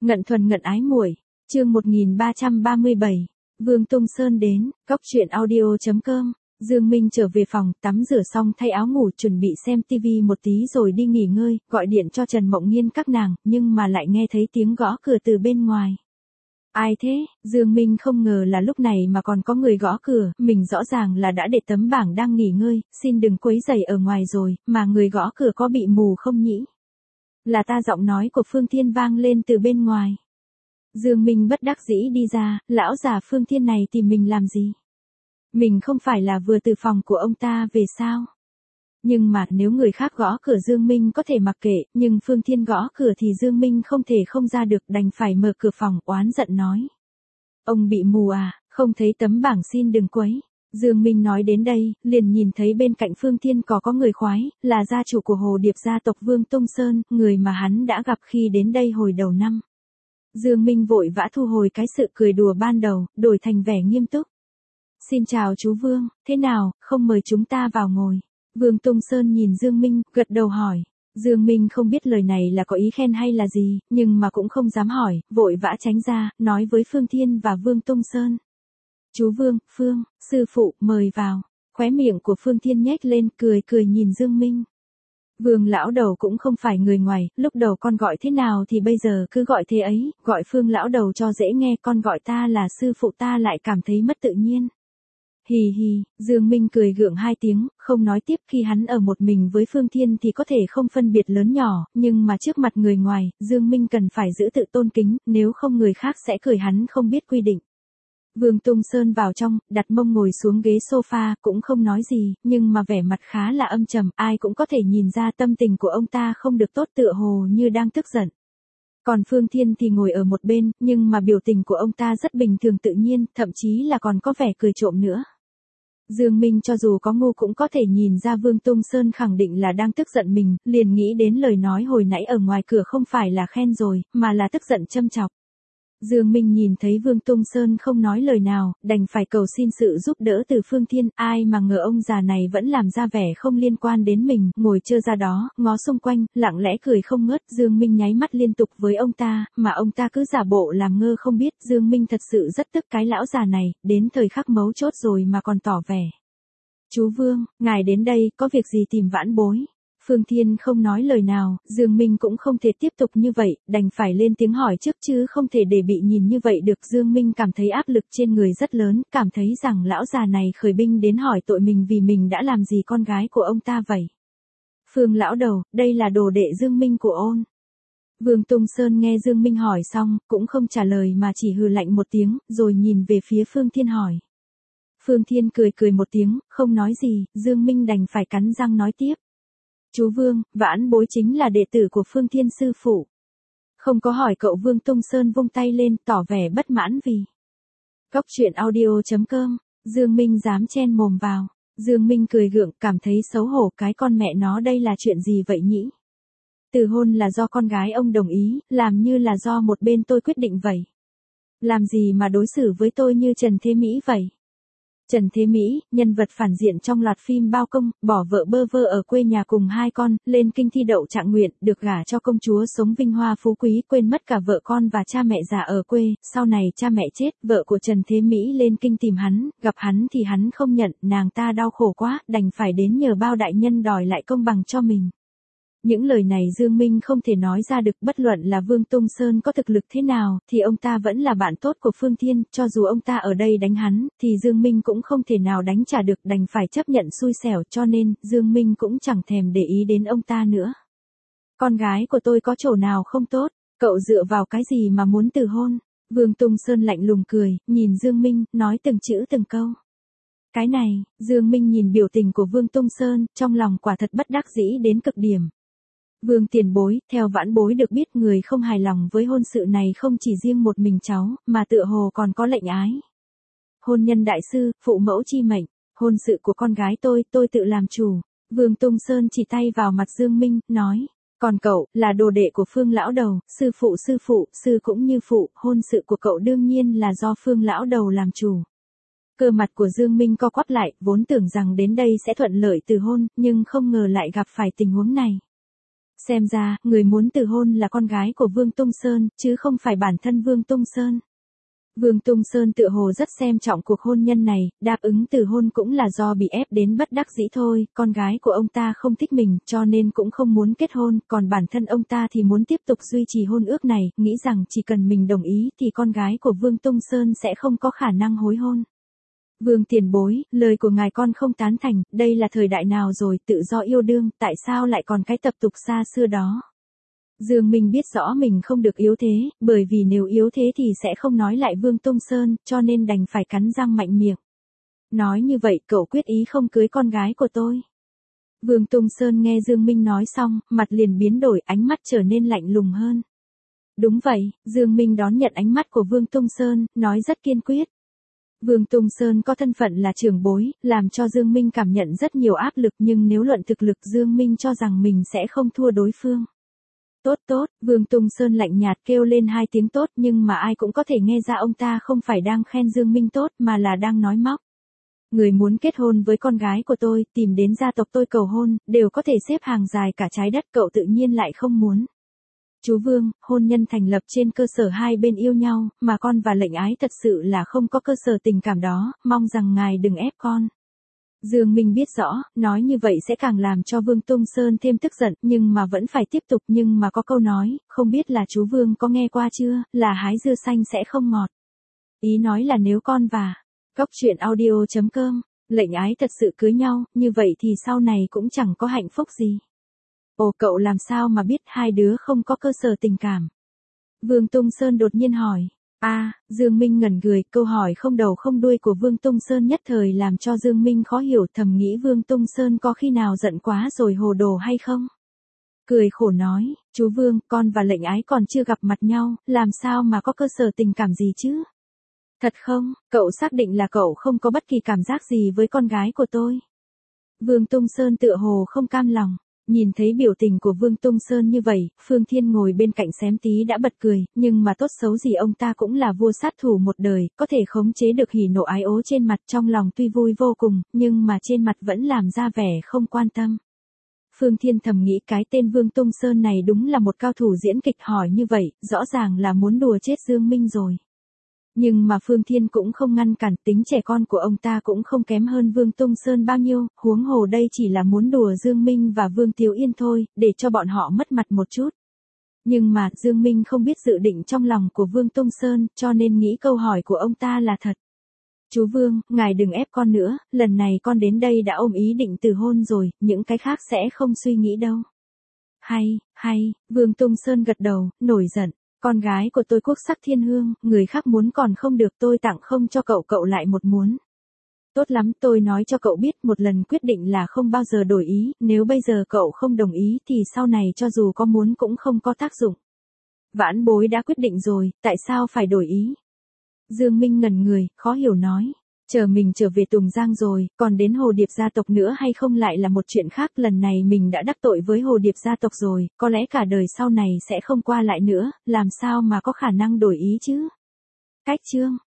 Ngận thuần ngận ái muội, chương 1337, Vương Tung Sơn đến, Cóc Truyện Audio.com. Dương Minh trở về phòng, tắm rửa xong thay áo ngủ chuẩn bị xem tivi một tí rồi đi nghỉ ngơi, gọi điện cho Trần Mộng Nghiên các nàng, nhưng mà lại nghe thấy tiếng gõ cửa từ bên ngoài. Ai thế? Dương Minh không ngờ là lúc này mà còn có người gõ cửa, mình rõ ràng là đã để tấm bảng đang nghỉ ngơi, xin đừng quấy rầy ở ngoài rồi, mà người gõ cửa có bị mù không nhỉ? Là ta. Giọng nói của Phương Thiên vang lên từ bên ngoài. Dương Minh bất đắc dĩ đi ra, lão già Phương Thiên này tìm mình làm gì? Mình không phải là vừa từ phòng của ông ta về sao? Nhưng mà nếu người khác gõ cửa Dương Minh có thể mặc kệ, nhưng Phương Thiên gõ cửa thì Dương Minh không thể không ra được, đành phải mở cửa phòng oán giận nói. Ông bị mù à, không thấy tấm bảng xin đừng quấy. Dương Minh nói đến đây, liền nhìn thấy bên cạnh Phương Thiên có người khoái, là gia chủ của Hồ Điệp gia tộc Vương Tung Sơn, người mà hắn đã gặp khi đến đây hồi đầu năm. Dương Minh vội vã thu hồi cái sự cười đùa ban đầu, đổi thành vẻ nghiêm túc. Xin chào chú Vương, thế nào, không mời chúng ta vào ngồi. Vương Tung Sơn nhìn Dương Minh, gật đầu hỏi. Dương Minh không biết lời này là có ý khen hay là gì, nhưng mà cũng không dám hỏi, vội vã tránh ra, nói với Phương Thiên và Vương Tung Sơn. Chú Vương, Phương, sư phụ, mời vào. Khóe miệng của Phương Thiên nhếch lên, cười nhìn Dương Minh. Vương lão đầu cũng không phải người ngoài, lúc đầu con gọi thế nào thì bây giờ cứ gọi thế ấy, gọi Phương lão đầu cho dễ nghe, con gọi ta là sư phụ ta lại cảm thấy mất tự nhiên. Hì hì, Dương Minh cười gượng hai tiếng, không nói tiếp. Khi hắn ở một mình với Phương Thiên thì có thể không phân biệt lớn nhỏ, nhưng mà trước mặt người ngoài, Dương Minh cần phải giữ tự tôn kính, nếu không người khác sẽ cười hắn không biết quy định. Vương Tung Sơn vào trong, đặt mông ngồi xuống ghế sofa, cũng không nói gì, nhưng mà vẻ mặt khá là âm trầm, ai cũng có thể nhìn ra tâm tình của ông ta không được tốt, tựa hồ như đang tức giận. Còn Phương Thiên thì ngồi ở một bên, nhưng mà biểu tình của ông ta rất bình thường tự nhiên, thậm chí là còn có vẻ cười trộm nữa. Dương Minh cho dù có ngu cũng có thể nhìn ra Vương Tung Sơn khẳng định là đang tức giận mình, liền nghĩ đến lời nói hồi nãy ở ngoài cửa không phải là khen rồi, mà là tức giận châm chọc. Dương Minh nhìn thấy Vương Tung Sơn không nói lời nào, đành phải cầu xin sự giúp đỡ từ Phương Thiên, ai mà ngờ ông già này vẫn làm ra vẻ không liên quan đến mình, ngồi trơ ra đó, ngó xung quanh, lặng lẽ cười không ngớt. Dương Minh nháy mắt liên tục với ông ta, mà ông ta cứ giả bộ làm ngơ không biết. Dương Minh thật sự rất tức cái lão già này, đến thời khắc mấu chốt rồi mà còn tỏ vẻ. Chú Vương, ngài đến đây, có việc gì tìm vãn bối? Phương Thiên không nói lời nào, Dương Minh cũng không thể tiếp tục như vậy, đành phải lên tiếng hỏi trước chứ không thể để bị nhìn như vậy được. Dương Minh cảm thấy áp lực trên người rất lớn, cảm thấy rằng lão già này khởi binh đến hỏi tội mình vì mình đã làm gì con gái của ông ta vậy. Phương lão đầu, đây là đồ đệ Dương Minh của ôn. Vương Tung Sơn nghe Dương Minh hỏi xong, cũng không trả lời mà chỉ hừ lạnh một tiếng, rồi nhìn về phía Phương Thiên hỏi. Phương Thiên cười một tiếng, không nói gì, Dương Minh đành phải cắn răng nói tiếp. Chú Vương, vãn bối chính là đệ tử của Phương Thiên sư phụ. Không có hỏi cậu. Vương Tung Sơn vung tay lên, tỏ vẻ bất mãn vì. Cóc Truyện Audio.com, Dương Minh dám chen mồm vào. Dương Minh cười gượng, cảm thấy xấu hổ, cái con mẹ nó đây là chuyện gì vậy nhỉ? Từ hôn là do con gái ông đồng ý, làm như là do một bên tôi quyết định vậy. Làm gì mà đối xử với tôi như Trần Thế Mỹ vậy? Trần Thế Mỹ, nhân vật phản diện trong loạt phim Bao Công, bỏ vợ bơ vơ ở quê nhà cùng hai con, lên kinh thi đậu trạng nguyện, được gả cho công chúa sống vinh hoa phú quý, quên mất cả vợ con và cha mẹ già ở quê. Sau này cha mẹ chết, vợ của Trần Thế Mỹ lên kinh tìm hắn, gặp hắn thì hắn không nhận, nàng ta đau khổ quá, đành phải đến nhờ bao đại nhân đòi lại công bằng cho mình. Những lời này Dương Minh không thể nói ra được, bất luận là Vương Tung Sơn có thực lực thế nào, thì ông ta vẫn là bạn tốt của Phương Thiên, cho dù ông ta ở đây đánh hắn, thì Dương Minh cũng không thể nào đánh trả được, đành phải chấp nhận xui xẻo, cho nên, Dương Minh cũng chẳng thèm để ý đến ông ta nữa. Con gái của tôi có chỗ nào không tốt, cậu dựa vào cái gì mà muốn từ hôn? Vương Tung Sơn lạnh lùng cười, nhìn Dương Minh, nói từng chữ từng câu. Cái này, Dương Minh nhìn biểu tình của Vương Tung Sơn, trong lòng quả thật bất đắc dĩ đến cực điểm. Vương tiền bối, theo vãn bối được biết người không hài lòng với hôn sự này không chỉ riêng một mình cháu, mà tựa hồ còn có lệnh ái. Hôn nhân đại sư, phụ mẫu chi mệnh, hôn sự của con gái tôi tự làm chủ. Vương Tung Sơn chỉ tay vào mặt Dương Minh, nói, còn cậu, là đồ đệ của Phương lão đầu, sư phụ, sư cũng như phụ, hôn sự của cậu đương nhiên là do Phương lão đầu làm chủ. Cơ mặt của Dương Minh co quắp lại, vốn tưởng rằng đến đây sẽ thuận lợi từ hôn, nhưng không ngờ lại gặp phải tình huống này. Xem ra, người muốn từ hôn là con gái của Vương Tung Sơn, chứ không phải bản thân Vương Tung Sơn. Vương Tung Sơn tựa hồ rất xem trọng cuộc hôn nhân này, đáp ứng từ hôn cũng là do bị ép đến bất đắc dĩ thôi, con gái của ông ta không thích mình cho nên cũng không muốn kết hôn, còn bản thân ông ta thì muốn tiếp tục duy trì hôn ước này, nghĩ rằng chỉ cần mình đồng ý thì con gái của Vương Tung Sơn sẽ không có khả năng hối hôn. Vương tiền bối, lời của ngài con không tán thành, đây là thời đại nào rồi, tự do yêu đương, tại sao lại còn cái tập tục xa xưa đó. Dương Minh biết rõ mình không được yếu thế, bởi vì nếu yếu thế thì sẽ không nói lại Vương Tung Sơn, cho nên đành phải cắn răng mạnh miệng. Nói như vậy cậu quyết ý không cưới con gái của tôi. Vương Tung Sơn nghe Dương Minh nói xong, mặt liền biến đổi, ánh mắt trở nên lạnh lùng hơn. Đúng vậy, Dương Minh đón nhận ánh mắt của Vương Tung Sơn, nói rất kiên quyết. Vương Tung Sơn có thân phận là trưởng bối, làm cho Dương Minh cảm nhận rất nhiều áp lực nhưng nếu luận thực lực Dương Minh cho rằng mình sẽ không thua đối phương. Tốt tốt, Vương Tung Sơn lạnh nhạt kêu lên 2 tiếng tốt nhưng mà ai cũng có thể nghe ra ông ta không phải đang khen Dương Minh tốt mà là đang nói móc. Người muốn kết hôn với con gái của tôi, tìm đến gia tộc tôi cầu hôn, đều có thể xếp hàng dài cả trái đất cậu tự nhiên lại không muốn. Chú Vương, hôn nhân thành lập trên cơ sở hai bên yêu nhau, mà con và lệnh ái thật sự là không có cơ sở tình cảm đó, mong rằng ngài đừng ép con. Dương Minh biết rõ, nói như vậy sẽ càng làm cho Vương Tung Sơn thêm tức giận, nhưng mà vẫn phải tiếp tục, nhưng mà có câu nói, không biết là chú Vương có nghe qua chưa, là hái dưa xanh sẽ không ngọt. Ý nói là nếu con và Cóc Truyện Audio.com, lệnh ái thật sự cưới nhau, như vậy thì sau này cũng chẳng có hạnh phúc gì. Ồ cậu làm sao mà biết hai đứa không có cơ sở tình cảm? Vương Tung Sơn đột nhiên hỏi. Dương Minh ngẩn người, câu hỏi không đầu không đuôi của Vương Tung Sơn nhất thời làm cho Dương Minh khó hiểu, thầm nghĩ Vương Tung Sơn có khi nào giận quá rồi hồ đồ hay không? Cười khổ nói, chú Vương, con và lệnh ái còn chưa gặp mặt nhau, làm sao mà có cơ sở tình cảm gì chứ? Thật không, cậu xác định là cậu không có bất kỳ cảm giác gì với con gái của tôi? Vương Tung Sơn tựa hồ không cam lòng. Nhìn thấy biểu tình của Vương Tung Sơn như vậy, Phương Thiên ngồi bên cạnh xém tí đã bật cười, nhưng mà tốt xấu gì ông ta cũng là vua sát thủ một đời, có thể khống chế được hỉ nộ ái ố trên mặt, trong lòng tuy vui vô cùng, nhưng mà trên mặt vẫn làm ra vẻ không quan tâm. Phương Thiên thầm nghĩ cái tên Vương Tung Sơn này đúng là một cao thủ diễn kịch, hỏi như vậy, rõ ràng là muốn đùa chết Dương Minh rồi. Nhưng mà Phương Thiên cũng không ngăn cản, tính trẻ con của ông ta cũng không kém hơn Vương Tung Sơn bao nhiêu, huống hồ đây chỉ là muốn đùa Dương Minh và Vương Tiếu Yên thôi, để cho bọn họ mất mặt một chút. Nhưng mà, Dương Minh không biết dự định trong lòng của Vương Tung Sơn, cho nên nghĩ câu hỏi của ông ta là thật. Chú Vương, ngài đừng ép con nữa, lần này con đến đây đã ôm ý định từ hôn rồi, những cái khác sẽ không suy nghĩ đâu. Hay, Vương Tung Sơn gật đầu, nổi giận. Con gái của tôi quốc sắc thiên hương, người khác muốn còn không được, tôi tặng không cho cậu, cậu lại một muốn. Tốt lắm, tôi nói cho cậu biết, một lần quyết định là không bao giờ đổi ý, nếu bây giờ cậu không đồng ý thì sau này cho dù có muốn cũng không có tác dụng. Vãn bối đã quyết định rồi, tại sao phải đổi ý? Dương Minh ngẩn người, khó hiểu nói. Chờ mình trở về Tùng Giang rồi, còn đến Hồ Điệp gia tộc nữa hay không lại là một chuyện khác, lần này mình đã đắc tội với Hồ Điệp gia tộc rồi, có lẽ cả đời sau này sẽ không qua lại nữa, làm sao mà có khả năng đổi ý chứ? Cách chương